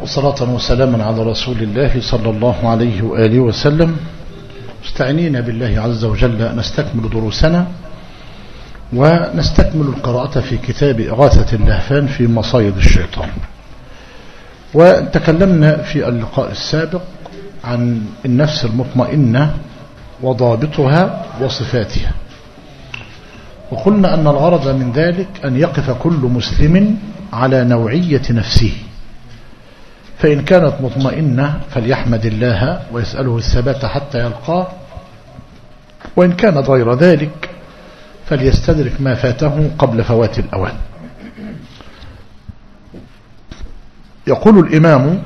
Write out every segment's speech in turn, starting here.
وصلاة وسلاما على رسول الله صلى الله عليه وآله وسلم. مستعينين بالله عز وجل نستكمل دروسنا ونستكمل القراءة في كتاب إغاثة اللهفان في مصايد الشيطان. وتكلمنا في اللقاء السابق عن النفس المطمئنة وضابطها وصفاتها، وقلنا أن الغرض من ذلك أن يقف كل مسلم على نوعية نفسه، فإن كانت مطمئنة فليحمد الله ويسأله الثبات حتى يلقاه، وإن كانت غير ذلك فليستدرك ما فاته قبل فوات الأوان. يقول الإمام: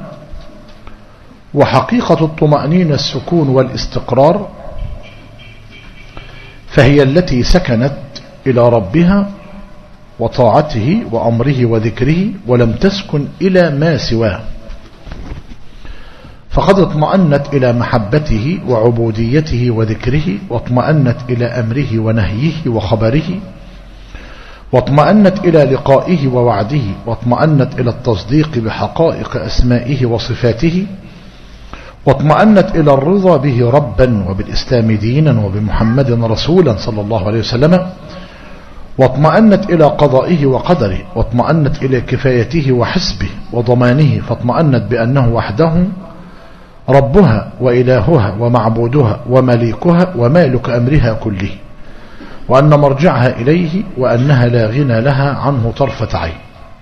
وحقيقة الطمأنينة السكون والاستقرار، فهي التي سكنت إلى ربها وطاعته وأمره وذكره، ولم تسكن إلى ما سواه، فقد اطمأنت إلى محبته وعبوديته وذكره، واطمأنت إلى أمره ونهيه وخبره، واطمأنت إلى لقائه ووعده، واطمأنت إلى التصديق بحقائق أسمائه وصفاته، واطمأنت إلى الرضا به ربا وبالإسلام دينا وبمحمد رسولا صلى الله عليه وسلم، واطمأنت إلى قضائه وقدره، واطمأنت إلى كفايته وحسبه وضمانه، فاطمأنت بأنه وحده ربها وإلهها ومعبودها ومليكها ومالك أمرها كله، وأن مرجعها إليه، وأنها لا غنى لها عنه طرفة عين.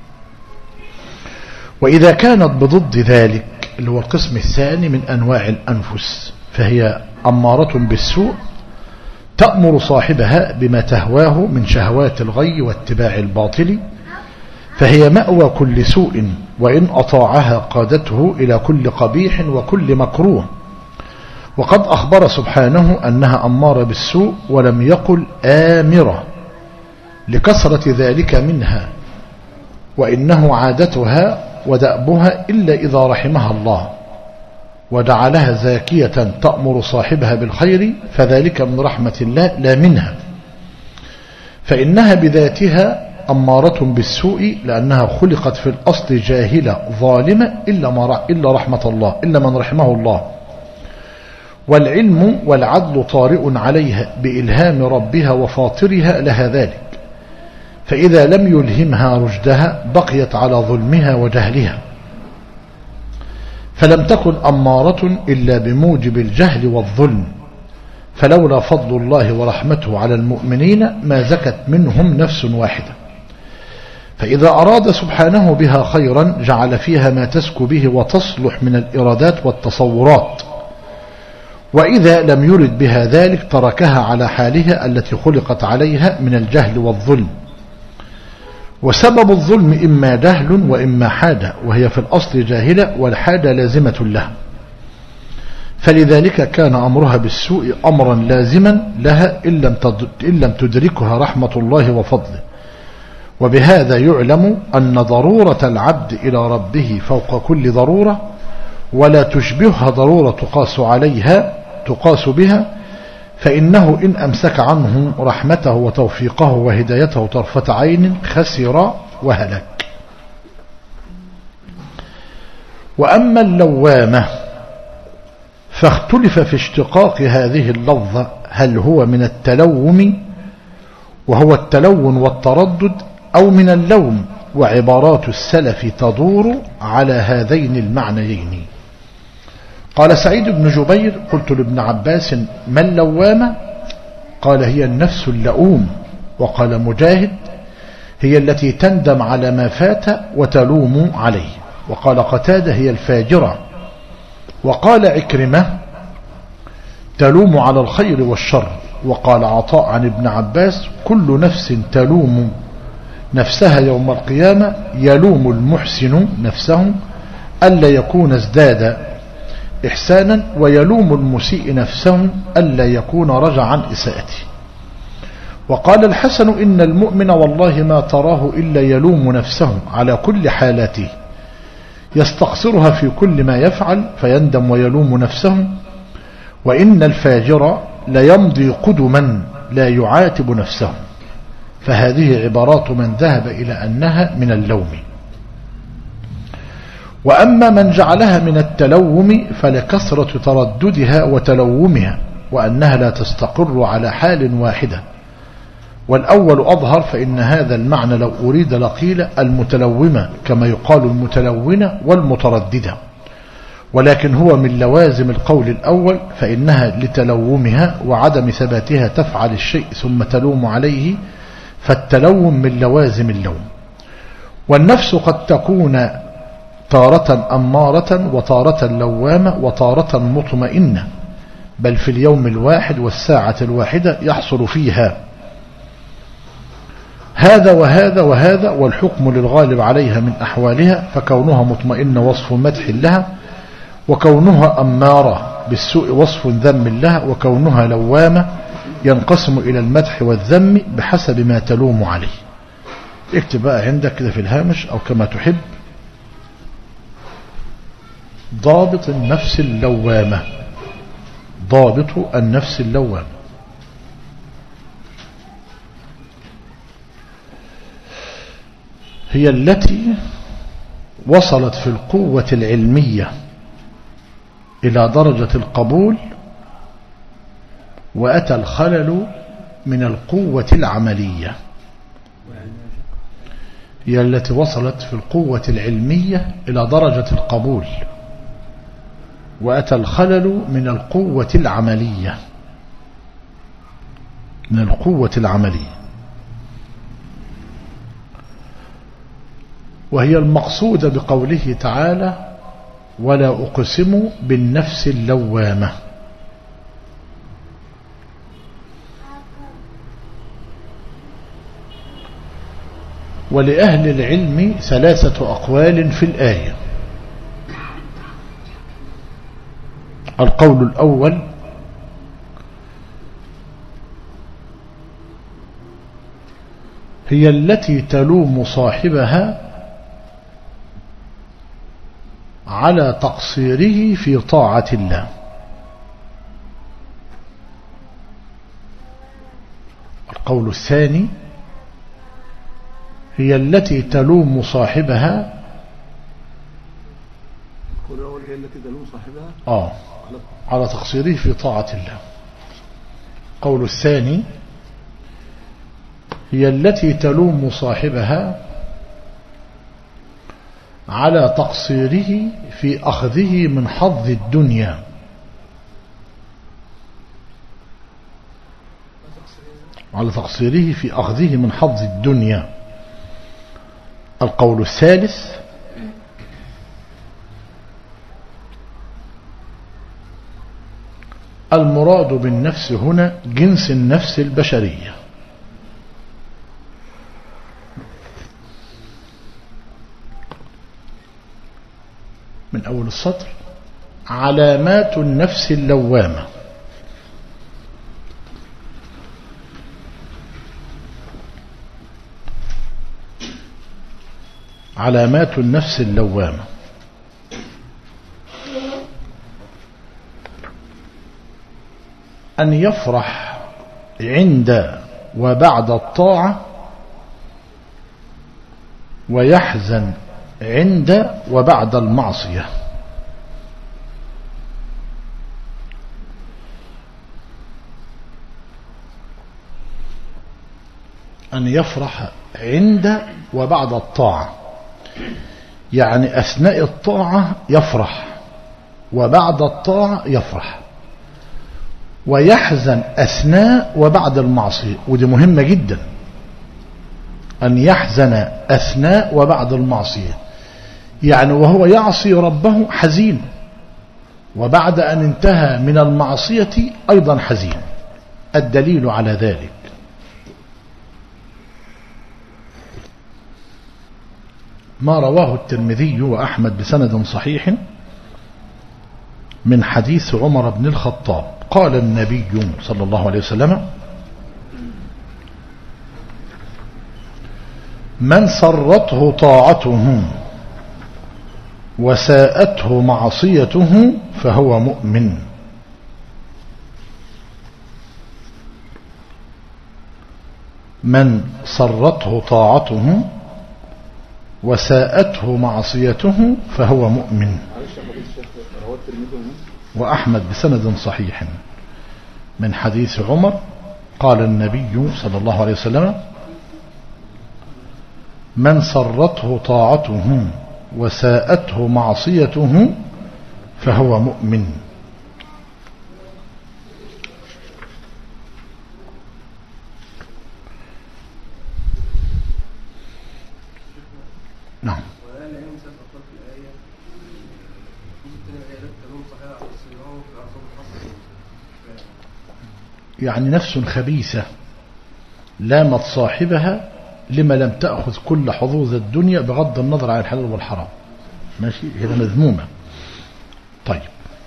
وإذا كانت بضد ذلك اللي هو القسم الثاني من أنواع الأنفس، فهي أمارة بالسوء تأمر صاحبها بما تهواه من شهوات الغي واتباع الباطل، فهي مأوى كل سوء، وإن أطاعها قادته إلى كل قبيح وكل مكروه. وقد أخبر سبحانه أنها أمارة بالسوء ولم يقل آمرة لكثرة ذلك منها، وإنه عادتها ودأبها إلا إذا رحمها الله وجعلها زاكية تأمر صاحبها بالخير، فذلك من رحمة الله لا منها، فإنها بذاتها أمارة بالسوء، لأنها خلقت في الأصل جاهلة ظالمة إلا رحمة الله، إلا من رحمه الله. والعلم والعدل طارئ عليها بإلهام ربها وفاطرها لها ذلك، فإذا لم يلهمها رشدها بقيت على ظلمها وجهلها، فلم تكن أمارة إلا بموجب الجهل والظلم، فلولا فضل الله ورحمته على المؤمنين ما زكت منهم نفس واحدة. فإذا أراد سبحانه بها خيرا جعل فيها ما تسكو به وتصلح من الإرادات والتصورات، وإذا لم يرد بها ذلك تركها على حالها التي خلقت عليها من الجهل والظلم. وسبب الظلم إما جهل وإما حاجة، وهي في الأصل جاهلة والحاجة لازمة لها، فلذلك كان أمرها بالسوء أمرا لازما لها إن لم تدركها رحمة الله وفضله. وبهذا يعلم أن ضرورة العبد إلى ربه فوق كل ضرورة، ولا تشبهها ضرورة تقاس بها، فإنه إن أمسك عنه رحمته وتوفيقه وهدايته طرفة عين خسر وهلك. وأما اللوامة فاختلف في اشتقاق هذه اللفظة، هل هو من التلوم وهو التلون والتردد، أو من اللوم، وعبارات السلف تدور على هذين المعنيين. قال سعيد بن جبير: قلت لابن عباس: ما اللوامة؟ قال: هي النفس اللؤوم. وقال مجاهد: هي التي تندم على ما فات وتلوم عليه. وقال قتادة: هي الفاجرة. وقال عكرمة: تلوم على الخير والشر. وقال عطاء عن ابن عباس: كل نفس تلوم نفسها يوم القيامة يلوم المحسن نفسه ألا يكون ازداد إحسانا، ويلوم المسيء نفسه ألا يكون رجع عن إساءته. وقال الحسن: إن المؤمن والله ما تراه إلا يلوم نفسه على كل حالاته، يستقصرها في كل ما يفعل فيندم ويلوم نفسه. وإن الفاجر ليمضي قدما لا يعاتب نفسه. فهذه عبارات من ذهب إلى أنها من اللوم. وأما من جعلها من التلوم فلكثرة ترددها وتلومها، وأنها لا تستقر على حال واحدة. والأول أظهر، فإن هذا المعنى لو أريد لقيل المتلومة كما يقال المتلونة والمترددة، ولكن هو من لوازم القول الأول، فإنها لتلومها وعدم ثباتها تفعل الشيء ثم تلوم عليه، فالتلوم من لوازم اللوم. والنفس قد تكون تارة أمارة وتارة لوامة وتارة مطمئنة، بل في اليوم الواحد والساعة الواحدة يحصل فيها هذا وهذا وهذا، والحكم للغالب عليها من أحوالها، فكونها مطمئنة وصف مدح لها، وكونها أمارة بالسوء وصف ذم لها، وكونها لوامة ينقسم إلى المدح والذم بحسب ما تلوم عليه. اكتب بقى عندك كده في الهامش أو كما تحب: ضابط النفس اللوامة. ضابط النفس اللوامة هي التي وصلت في القوة العلمية إلى درجة القبول، وأتى الخلل من القوة العملية. هي التي وصلت في القوة العلمية إلى درجة القبول، وأتى الخلل من القوة العملية. من القوة العملية، وهي المقصودة بقوله تعالى: ولا أقسم بالنفس اللوامة. ولأهل العلم ثلاثة أقوال في الآية. القول الأول: هي التي تلوم صاحبها على تقصيره في طاعة الله. القول الثاني: هي التي تلوم صاحبها هي التي تلوم صاحبها على تقصيره في طاعة الله. القول الثاني: هي التي تلوم صاحبها على تقصيره في أخذه من حظ الدنيا. على تقصيره في أخذه من حظ الدنيا. القول الثالث: المراد بالنفس هنا جنس النفس البشرية. من أول السطر: علامات النفس اللوامة. علامات النفس اللوامة: أن يفرح عند وبعد الطاعة، ويحزن عند وبعد المعصية. أن يفرح عند وبعد الطاعة، يعني أثناء الطاعة يفرح، وبعد الطاعة يفرح، ويحزن أثناء وبعد المعصية. ودي مهمة جدا، أن يحزن أثناء وبعد المعصية، يعني وهو يعصي ربه حزين، وبعد أن انتهى من المعصية أيضا حزين. الدليل على ذلك ما رواه الترمذي وأحمد بسند صحيح من حديث عمر بن الخطاب قال النبي صلى الله عليه وسلم: من سرته طاعته وساءته معصيته فهو مؤمن. من سرته طاعته وساءته معصيته فهو مؤمن. وأحمد بسند صحيح من حديث عمر قال النبي صلى الله عليه وسلم: من سرته طاعته وساءته معصيته فهو مؤمن. نعم. يعني نفس خبيثة لامت صاحبها لما لم تأخذ كل حظوظ الدنيا بغض النظر عن الحلال والحرام، ماشي، هي مذمومة. طيب،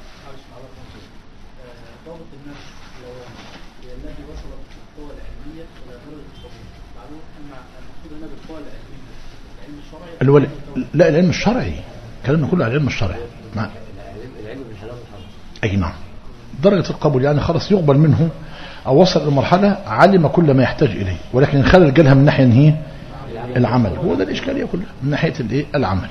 لا، العلم الشرعي، كلامنا كله على العلم الشرعي. العلم بالحلال والحرام. أي نعم. درجة القبول يعني خلاص يقبل منه أو وصل لمرحلة علم كل ما يحتاج إليه، ولكن الخلل جالها من ناحية هي العمل. هو ده الإشكالية كلها من ناحية العمل.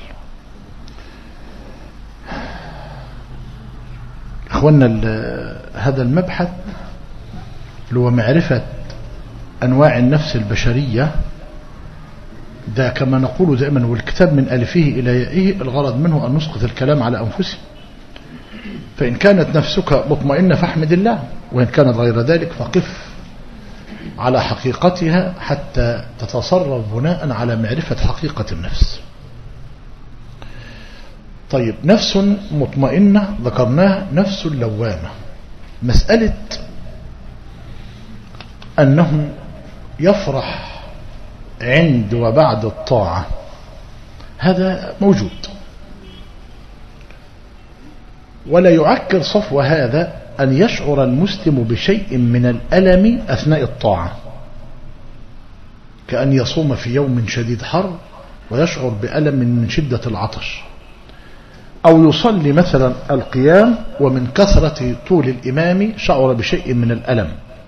إخوانا، هذا المبحث اللي هو معرفة أنواع النفس البشرية ده كما نقول دائما، والكتاب من ألفه إلى يائه الغرض منه أن نسقط الكلام على أنفسهم. فإن كانت نفسك مطمئنة فاحمد الله، وإن كانت غير ذلك فقف على حقيقتها حتى تتصرف بناء على معرفة حقيقة النفس. طيب، نفس مطمئنة ذكرناها، نفس لوامة. مسألة أنه يفرح عند وبعد الطاعة هذا موجود، ولا يعكر صفو هذا أن يشعر المسلم بشيء من الألم أثناء الطاعة، كأن يصوم في يوم شديد حر ويشعر بألم من شدة العطش، أو يصلي مثلا القيام ومن كثرة طول الإمام شعر بشيء من الألم،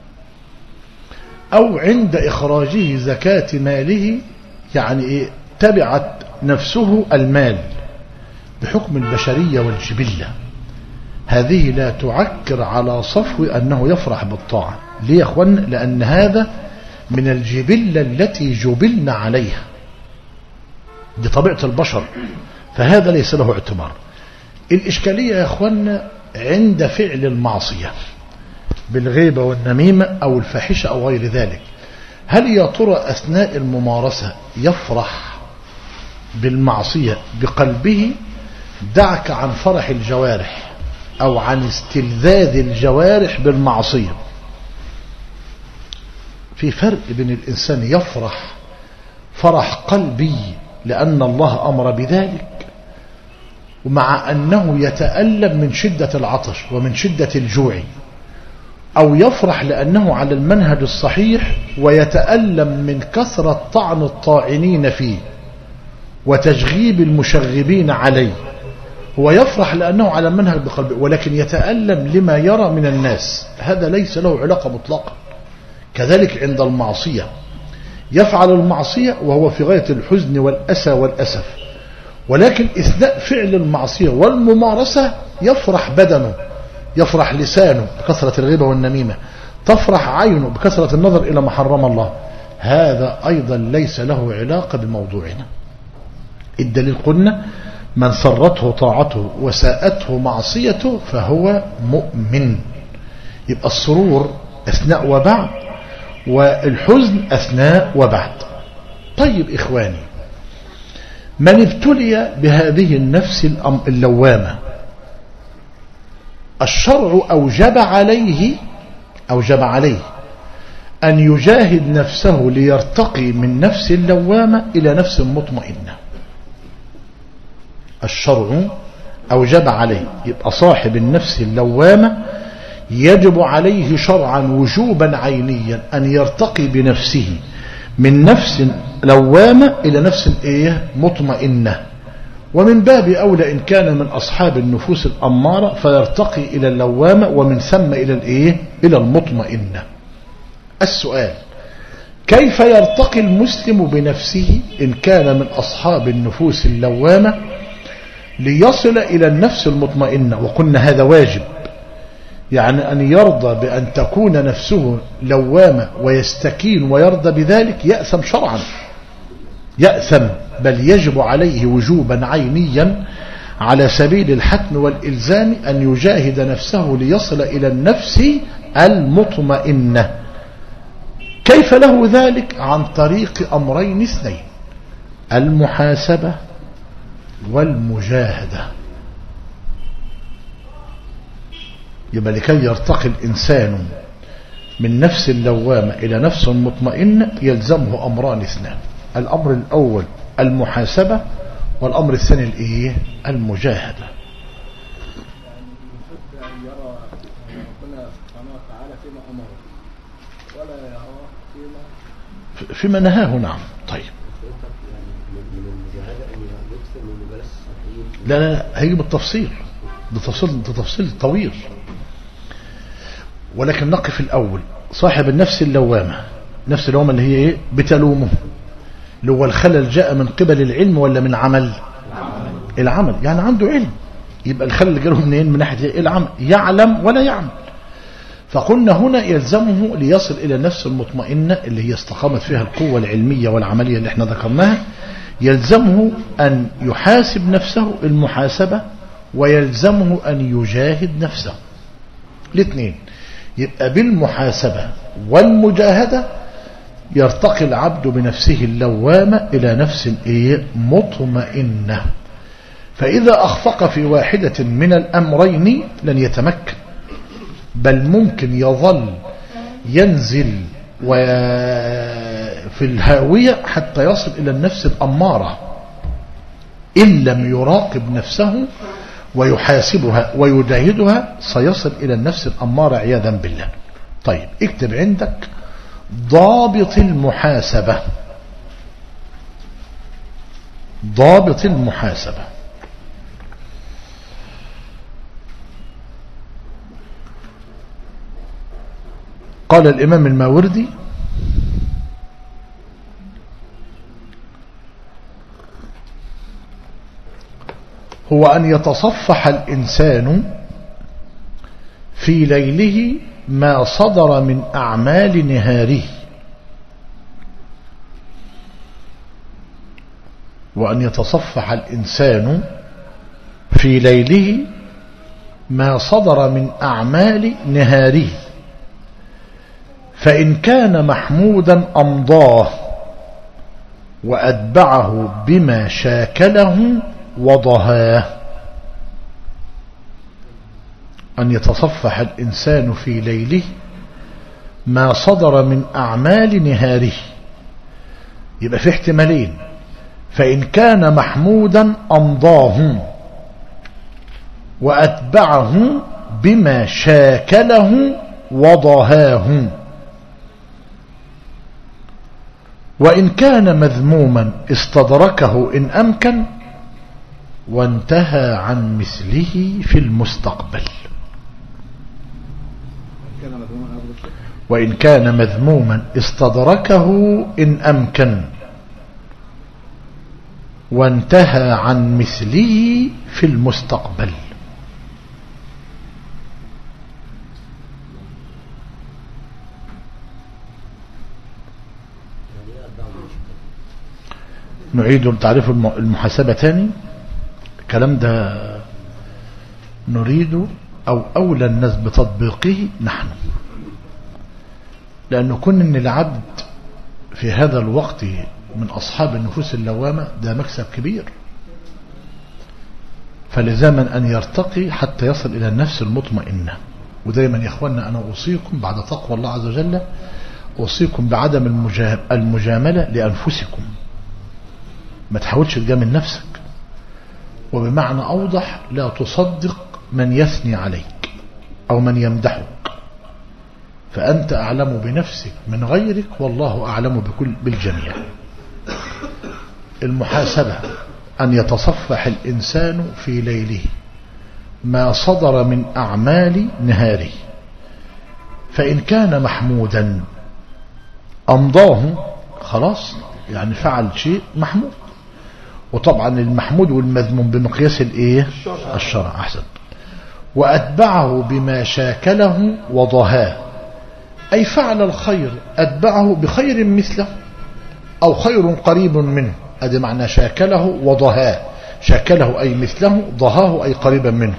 أو عند إخراجه زكاة ماله يعني تبعت نفسه المال بحكم البشرية والجبلة. هذه لا تعكر على صفو أنه يفرح بالطاعة. ليه يا أخوان؟ لأن هذا من الجبلة التي جبلنا عليها، دي طبيعة البشر، فهذا ليس له اعتبار. الإشكالية يا أخوان عند فعل المعصية بالغيبة والنميمة أو الفاحشة أو غير ذلك، هل يا ترى أثناء الممارسة يفرح بالمعصية بقلبه؟ دعك عن فرح الجوارح أو عن استلذاذ الجوارح بالمعصية. في فرق بين الإنسان يفرح فرح قلبي لأن الله أمر بذلك، ومع أنه يتألم من شدة العطش ومن شدة الجوع، أو يفرح لأنه على المنهج الصحيح ويتألم من كثرة طعن الطاعنين فيه وتشغيب المشغبين عليه. هو يفرح لأنه على المنهج بقلبه، ولكن يتألم لما يرى من الناس، هذا ليس له علاقة مطلقا. كذلك عند المعصية، يفعل المعصية وهو في غاية الحزن والأسى والأسف، ولكن إثناء فعل المعصية والممارسة يفرح بدنه، يفرح لسانه بكثرة الغيبة والنميمة، تفرح عينه بكثرة النظر إلى ما حرم الله. هذا أيضا ليس له علاقة بموضوعنا. الدليل قلنا: من سرته طاعته وساءته معصيته فهو مؤمن. يبقى السرور أثناء وبعد، والحزن أثناء وبعد. طيب إخواني، من ابتلي بهذه النفس اللوامة الشرع أوجب عليه أن يجاهد نفسه ليرتقي من نفس اللوامة إلى نفس مطمئنة. الشرع أوجب عليه، يبقى صاحب النفس اللوامة يجب عليه شرعا وجوبا عينيا أن يرتقي بنفسه من نفس لوامة إلى نفس مطمئنة. ومن باب أولى إن كان من أصحاب النفوس الأمارة فيرتقي إلى اللوامة، ومن ثم إلى المطمئنة. السؤال: كيف يرتقي المسلم بنفسه إن كان من أصحاب النفوس اللوامة ليصل إلى النفس المطمئنة؟ وقلنا هذا واجب، يعني أن يرضى بأن تكون نفسه لوامة ويستكين ويرضى بذلك يأثم شرعا، يأثم، بل يجب عليه وجوبا عينيا على سبيل الحتم والإلزام أن يجاهد نفسه ليصل إلى النفس المطمئنة. كيف له ذلك؟ عن طريق أمرين اثنين: المحاسبة والمجاهدة. يبقى لكي يرتقي الإنسان من نفس اللوامة إلى نفس مطمئنة يلزمه أمران اثنان: الأمر الأول المحاسبة، والأمر الثاني الإيه؟ المجاهدة. يرى ربنا سبحانه وتعالى فيما أمره ولا يرى فيما نهاه. نعم. طيب، لا لا لا، هيجي بالتفصيل، ده تفصيل طويل، ولكن نقف الأول. صاحب النفس اللوامة، نفس اللوامة اللي هي إيه؟ بتلومه، اللي هو الخلل جاء من قبل العلم ولا من عمل؟ العمل. يعني عنده علم، يبقى الخلل جاء منين؟ من ناحية العمل، يعلم ولا يعمل. فقلنا هنا يلزمه ليصل إلى النفس المطمئنة اللي هي استقامت فيها القوة العلمية والعملية اللي احنا ذكرناها، يلزمه أن يحاسب نفسه المحاسبة، ويلزمه أن يجاهد نفسه الاثنين. يبقى بالمحاسبة والمجاهدة يرتقي العبد بنفسه اللوامة إلى نفس مطمئنة. فإذا أخفق في واحدة من الأمرين لن يتمكن، بل ممكن يظل ينزل في الهاوية حتى يصل إلى النفس الأمارة إن لم يراقب نفسه ويحاسبها ويجاهدها، سيصل إلى النفس الأمارة عياذا بالله. طيب، اكتب عندك ضابط المحاسبة. ضابط المحاسبة: قال الإمام الماوردي: هو أن يتصفح الإنسان في ليله ما صدر من أعمال نهاره، وأن يتصفح الإنسان في ليله ما صدر من أعمال نهاره، فإن كان محمودا أمضاه وأتبعه بما شاكله وضهاه. أن يتصفح الإنسان في ليله ما صدر من أعمال نهاره، يبقى في احتمالين: فإن كان محمودا أمضاه وأتبعه بما شاكله وضهاه، وإن كان مذموما استدركه إن أمكن وانتهى عن مثله في المستقبل. وإن كان مذموما استدركه إن أمكن وانتهى عن مثله في المستقبل. نعيد تعريف المحاسبة تاني. الكلام ده نريد أو أولى الناس بتطبيقه نحن، لأنه كن إن العبد في هذا الوقت من أصحاب النفوس اللوامة ده مكسب كبير، فلزاما أن يرتقي حتى يصل إلى النفس المطمئنة. ودايما يا إخواننا أنا أوصيكم بعد تقوى الله عز وجل، أوصيكم بعدم المجاملة لأنفسكم. ما تحاولش تجامل نفسك، وبمعنى أوضح لا تصدق من يثني عليك أو من يمدحك، فأنت أعلم بنفسك من غيرك، والله أعلم بالجميع. المحاسبة أن يتصفح الإنسان في ليله ما صدر من أعمال نهاره، فإن كان محمودا أمضاه خلاص، يعني فعل شيء محمود. وطبعا المحمود والمذموم بمقياس الايه؟ الشرع. أحسن. وأتبعه بما شاكله وضهاه، أي فعل الخير أتبعه بخير مثله أو خير قريب منه. هذا معنى شاكله وضهاه. شاكله أي مثله، ضهاه أي قريبا منه.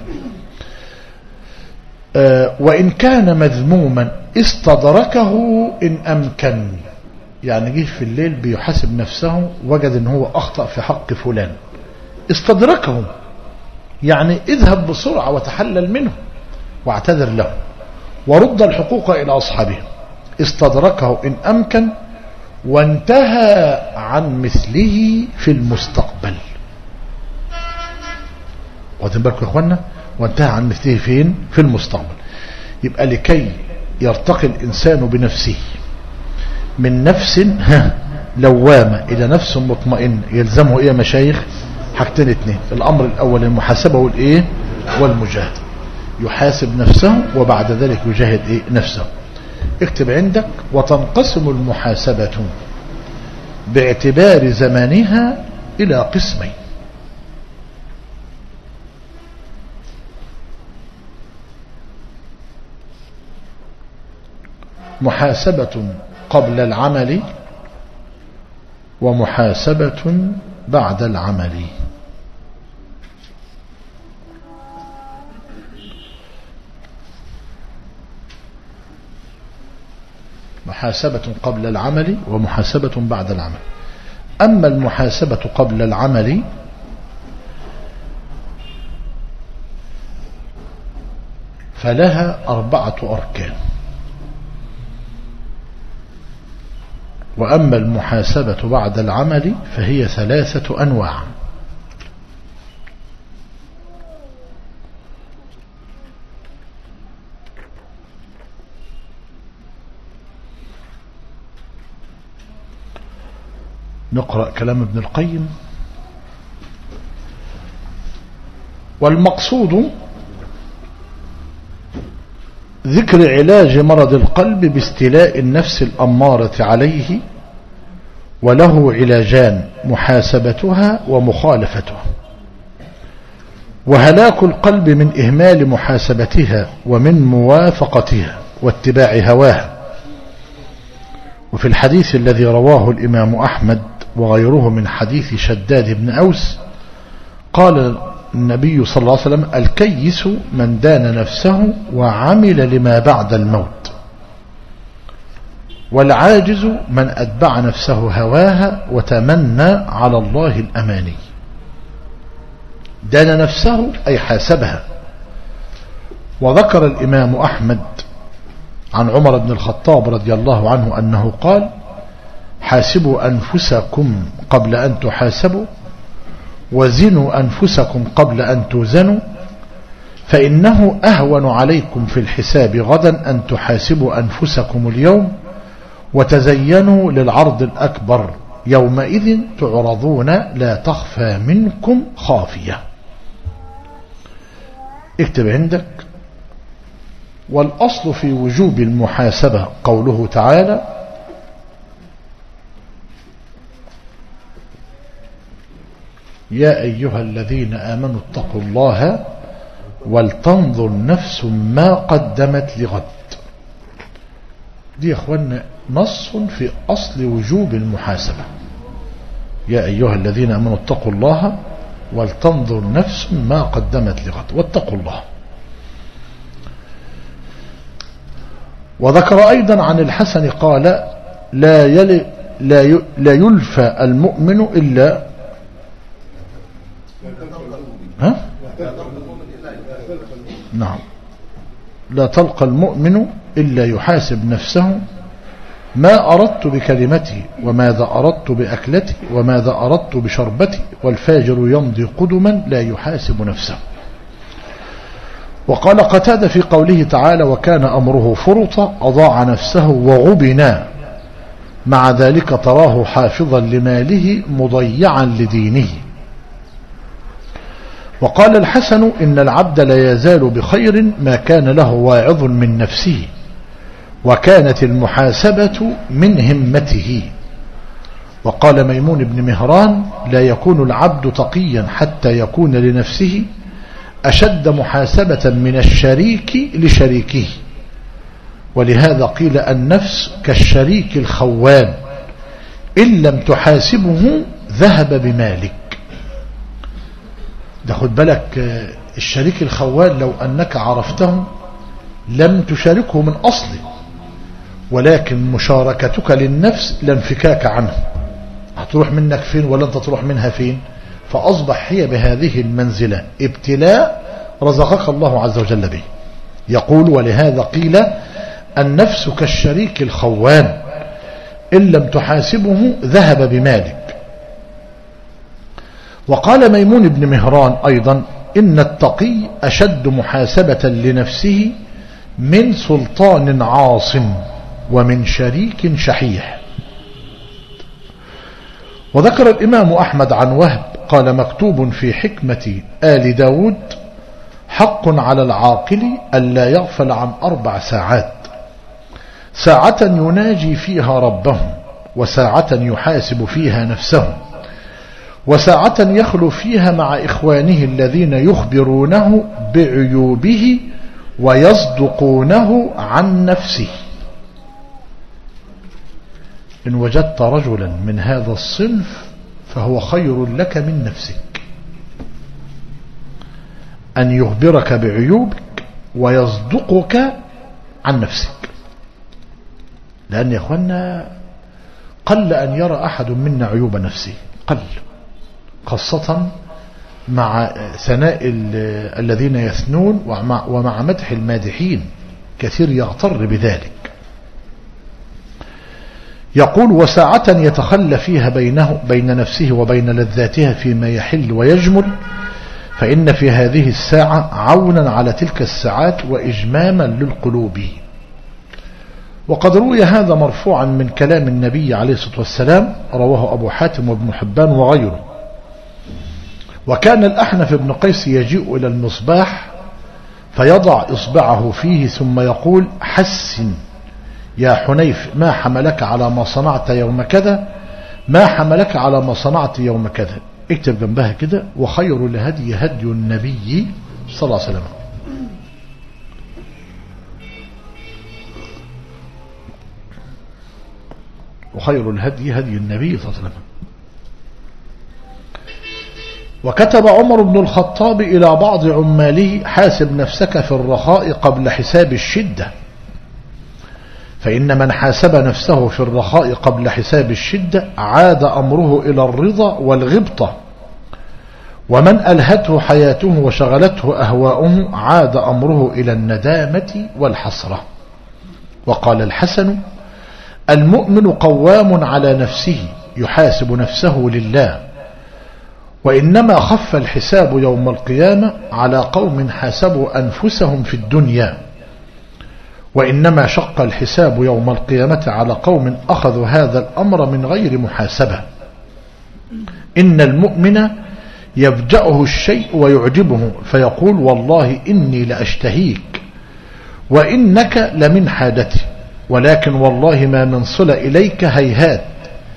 وإن كان مذموما استدركه إن أمكن، يعني جه في الليل بيحاسب نفسه وجد ان هو أخطأ في حق فلان، استدركه يعني اذهب بسرعة وتحلل منه واعتذر له ورد الحقوق إلى أصحابه. استدركه إن أمكن وانتهى عن مثله في المستقبل. واخدين بالكم يا اخوانا؟ وانتهى عن مثله فين؟ في المستقبل. يبقى لكي يرتقي الإنسان بنفسه من نفس لوامة إلى نفس مطمئن يلزمه إيه يا مشايخ؟ حاجتين اتنين. الأمر الأول المحاسبة والإيه؟ والمجاهدة. يحاسب نفسه وبعد ذلك يجاهد إيه؟ نفسه. اكتب عندك: وتنقسم المحاسبة باعتبار زمانها إلى قسمين: محاسبة قبل العمل ومحاسبة بعد العمل. محاسبة قبل العمل ومحاسبة بعد العمل. أما المحاسبة قبل العمل فلها 4 أركان، وأما المحاسبة بعد العمل فهي 3 أنواع. نقرأ كلام ابن القيم: والمقصود ذكر علاج مرض القلب باستيلاء النفس الأمارة عليه، وله علاجان: محاسبتها ومخالفتها. وهلاك القلب من إهمال محاسبتها ومن موافقتها واتباع هواها. وفي الحديث الذي رواه الإمام أحمد وغيره من حديث شداد بن أوس قال النبي صلى الله عليه وسلم: الكيس من دان نفسه وعمل لما بعد الموت، والعاجز من أتبع نفسه هواها وتمنى على الله الأماني. دان نفسه أي حاسبها. وذكر الإمام أحمد عن عمر بن الخطاب رضي الله عنه أنه قال: حاسبوا أنفسكم قبل أن تحاسبوا، وزنوا أنفسكم قبل أن توزنوا، فإنه أهون عليكم في الحساب غدا أن تحاسبوا أنفسكم اليوم، وتزينوا للعرض الأكبر، يومئذ تعرضون لا تخفى منكم خافية. اكتب عندك: والأصل في وجوب المحاسبة قوله تعالى: يا أيها الذين آمنوا اتقوا الله ولتنظر نفس ما قدمت لغد. دي يا أخوانا نص في أصل وجوب المحاسبة. يا أيها الذين آمنوا اتقوا الله ولتنظر نفس ما قدمت لغد واتقوا الله. وذكر أيضا عن الحسن قال: لا يلفى المؤمن إلا نعم لا تلقى المؤمن إلا يحاسب نفسه: ما أردت بكلمتي، وماذا أردت بأكلتي، وماذا أردت بشربتي، والفاجر يمضي قدما لا يحاسب نفسه. وقال قتادة في قوله تعالى: وكان أمره فرطا، أضاع نفسه وغبنا، مع ذلك تراه حافظا لماله مضيعا لدينه. وقال الحسن: إن العبد لا يزال بخير ما كان له واعظ من نفسه، وكانت المحاسبة من همته. وقال ميمون بن مهران: لا يكون العبد تقيا حتى يكون لنفسه أشد محاسبة من الشريك لشريكه. ولهذا قيل النفس كالشريك الخوان، إن لم تحاسبه ذهب بمالك. ده خد بالك، الشريك الخوان لو أنك عرفته لم تشاركه من أصله، ولكن مشاركتك للنفس لانفكاك عنه، هتروح منك فين ولا أنت تروح منها فين؟ فأصبح هي بهذه المنزلة ابتلاء رزقك الله عز وجل به. يقول: ولهذا قيل النفس كالشريك الخوان، إن لم تحاسبه ذهب بمالك. وقال ميمون بن مهران أيضا: إن التقي أشد محاسبة لنفسه من سلطان عاصم ومن شريك شحيح. وذكر الإمام أحمد عن وهب قال: مكتوب في حكمة آل داود: حق على العاقل ألا يغفل عن 4 ساعات، ساعة يناجي فيها ربه، وساعة يحاسب فيها نفسه، وساعة يخلو فيها مع إخوانه الذين يخبرونه بعيوبه ويصدقونه عن نفسه. إن وجدت رجلا من هذا الصنف فهو خير لك من نفسك، أن يخبرك بعيوبك ويصدقك عن نفسك. لأن يا أخوانا قل أن يرى أحد منا عيوب نفسه، قل، خاصة مع ثناء الذين يثنون ومع مدح المادحين، كثير يغتر بذلك. يقول: وساعة يتخلى فيها بين نفسه وبين لذاتها فيما يحل ويجمل، فإن في هذه الساعة عونا على تلك الساعات وإجماما للقلوب. وقد روي هذا مرفوعا من كلام النبي عليه الصلاة والسلام، رواه أبو حاتم وابن حبان وغيره. وكان الأحنف بن قيس يجيء إلى المصباح فيضع إصبعه فيه ثم يقول: حسن يا حنيف ما حملك على ما صنعت يوم كذا، ما حملك على ما صنعت يوم كذا. اكتب جنبها كده: وخير الهدي هدي النبي صلى الله عليه وسلم. وخير الهدي هدي النبي صلى الله عليه وسلم. وكتب عمر بن الخطاب إلى بعض عماله: حاسب نفسك في الرخاء قبل حساب الشدة، فإن من حاسب نفسه في الرخاء قبل حساب الشدة عاد أمره إلى الرضا والغبطة، ومن ألهته حياته وشغلته أهواؤه عاد أمره إلى الندامة والحسرة. وقال الحسن: المؤمن قوام على نفسه يحاسب نفسه لله، وإنما خف الحساب يوم القيامة على قوم حاسبوا أنفسهم في الدنيا، وإنما شق الحساب يوم القيامة على قوم أخذوا هذا الأمر من غير محاسبة. إن المؤمن يفجأه الشيء ويعجبه فيقول: والله إني لأشتهيك وإنك لمن حاجتي، ولكن والله ما من صلة إليك هيهات،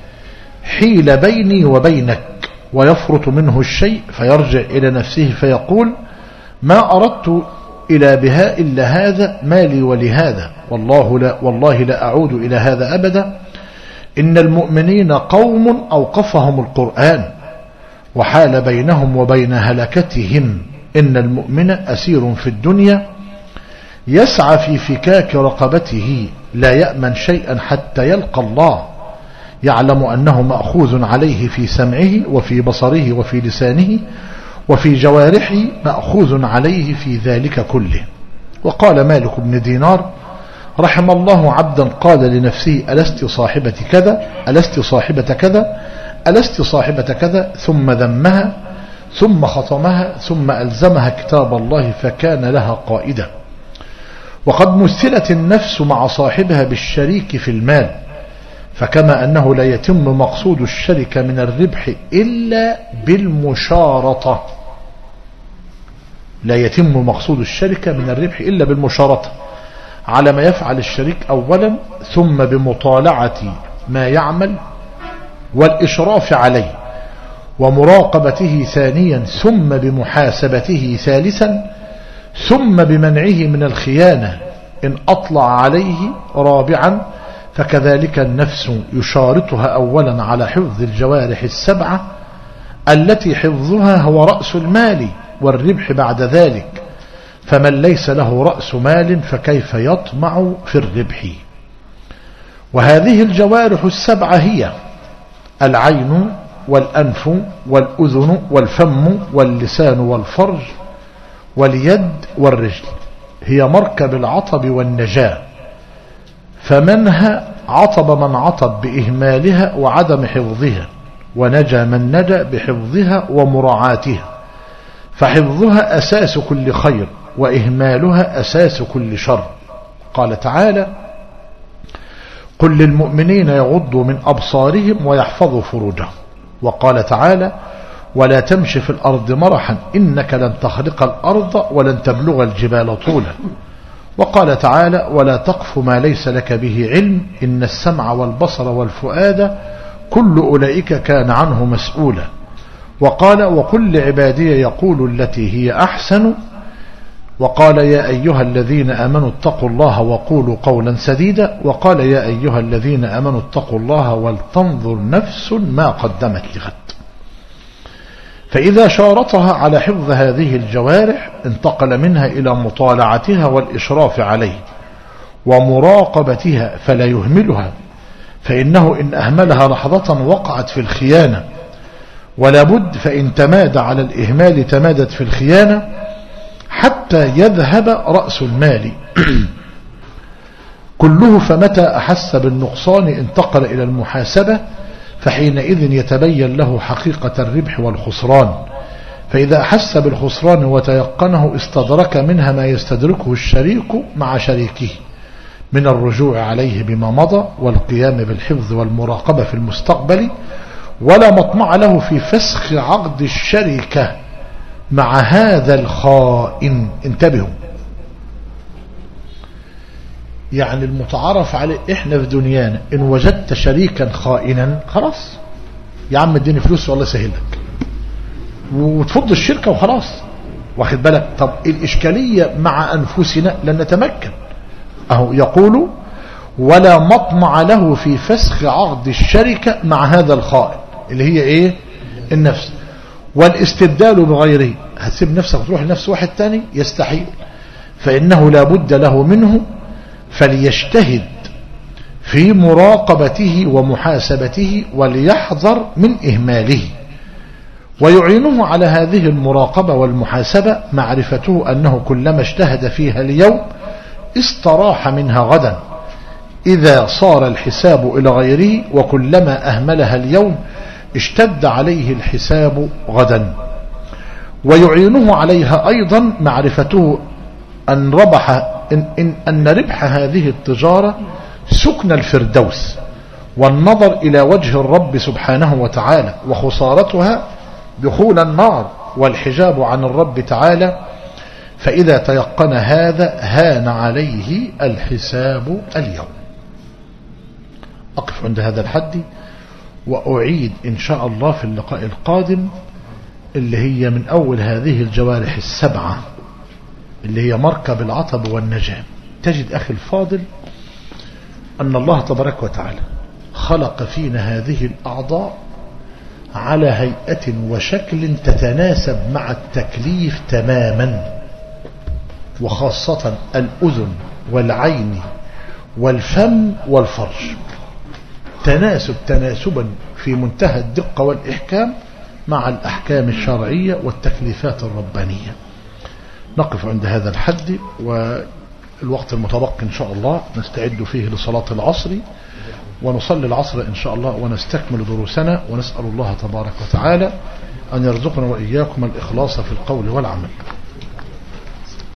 حيل بيني وبينك. ويفرط منه الشيء فيرجع إلى نفسه فيقول: ما أردت إلى بها إلا هذا، مالي ولهذا، والله لا أعود إلى هذا أبدا. إن المؤمنين قوم أوقفهم القرآن وحال بينهم وبين هلكتهم. إن المؤمن أسير في الدنيا يسعى في فكاك رقبته، لا يأمن شيئا حتى يلقى الله، يعلم أنه مأخوذ عليه في سمعه وفي بصره وفي لسانه وفي جوارحه، مأخوذ عليه في ذلك كله. وقال مالك بن دينار: رحم الله عبدا قال لنفسه: ألست صاحبة كذا، ألست صاحبة كذا، ألست صاحبة كذا، ثم ذمها ثم خطمها ثم ألزمها كتاب الله فكان لها قائدة. وقد مثلت النفس مع صاحبها بالشريك في المال، فكما أنه لا يتم مقصود الشركة من الربح إلا بالمشارطة، لا يتم مقصود الشركة من الربح إلا بالمشارطة، على ما يفعل الشريك أولا، ثم بمطالعة ما يعمل والإشراف عليه ومراقبته ثانيا، ثم بمحاسبته ثالثا، ثم بمنعه من الخيانة إن أطلع عليه رابعا. فكذلك النفس يشارطها أولا على حفظ الجوارح السبعة التي حفظها هو رأس المال والربح بعد ذلك، فمن ليس له رأس مال فكيف يطمع في الربح؟ وهذه الجوارح السبعة هي العين والأنف والأذن والفم واللسان والفرج واليد والرجل، هي مركب العطب والنجاة، فمنها عطب من عطب بإهمالها وعدم حفظها، ونجا من نجا بحفظها ومراعاتها، فحفظها أساس كل خير وإهمالها أساس كل شر. قال تعالى: قل للمؤمنين يغضوا من أبصارهم ويحفظوا فروجهم. وقال تعالى: ولا تمشي في الأرض مرحا إنك لن تخرق الأرض ولن تبلغ الجبال طولا. وقال تعالى: ولا تقف ما ليس لك به علم إن السمع والبصر والفؤاد كل أولئك كان عنه مسؤولا. وقال: وقل لعبادي يقول التي هي أحسن. وقال: يا أيها الذين آمنوا اتقوا الله وقولوا قولا سديدا. وقال: يا أيها الذين آمنوا اتقوا الله ولتنظر نفس ما قدمت لغد. فإذا شارطها على حفظ هذه الجوارح انتقل منها إلى مطالعتها والإشراف عليه ومراقبتها فلا يهملها، فإنه إن أهملها لحظة وقعت في الخيانة، ولا بد فإن تماد على الإهمال تمادت في الخيانة حتى يذهب رأس المال كله. فمتى أحس بالنقصان انتقل إلى المحاسبة، فحينئذ يتبين له حقيقة الربح والخسران. فإذا أحس بالخسران وتيقنه استدرك منها ما يستدركه الشريك مع شريكه من الرجوع عليه بما مضى والقيام بالحفظ والمراقبة في المستقبل، ولا مطمع له في فسخ عقد الشركة مع هذا الخائن. انتبهوا، يعني المتعارف عليه احنا في دنيانا ان وجدت شريكا خائنا خلاص يا عم اديني فلوس والله سهلك وتفض الشركة وخلاص، واخد بالك. طب الاشكالية مع انفسنا لن نتمكن. اهو يقول: ولا مطمع له في فسخ عقد الشركة مع هذا الخائن اللي هي ايه؟ النفس. والاستبدال بغيره، هتسيب نفسك وتروح لنفس واحد تاني؟ يستحيل، فإنه لا بد له منه، فليجتهد في مراقبته ومحاسبته وليحذر من إهماله. ويعينه على هذه المراقبة والمحاسبة معرفته أنه كلما اجتهد فيها اليوم استراح منها غدا إذا صار الحساب إلى غيره، وكلما أهملها اليوم اشتد عليه الحساب غدا. ويعينه عليها أيضا معرفته أن ربح هذه التجارة سكن الفردوس والنظر إلى وجه الرب سبحانه وتعالى، وخسارتها دخول النار والحجاب عن الرب تعالى. فإذا تيقن هذا هان عليه الحساب اليوم. أقف عند هذا الحد وأعيد إن شاء الله في اللقاء القادم اللي هي من أول هذه الجوارح السبعة اللي هي مركب العطب والنجاة. تجد أخي الفاضل أن الله تبارك وتعالى خلق فينا هذه الأعضاء على هيئة وشكل تتناسب مع التكليف تماما، وخاصة الأذن والعين والفم والفرج تناسبا في منتهى الدقة والإحكام مع الأحكام الشرعية والتكليفات الربانية. نقف عند هذا الحد، والوقت المتبقي إن شاء الله نستعد فيه لصلاة العصر، ونصلي العصر إن شاء الله ونستكمل دروسنا، ونسأل الله تبارك وتعالى أن يرزقنا وإياكم الإخلاص في القول والعمل.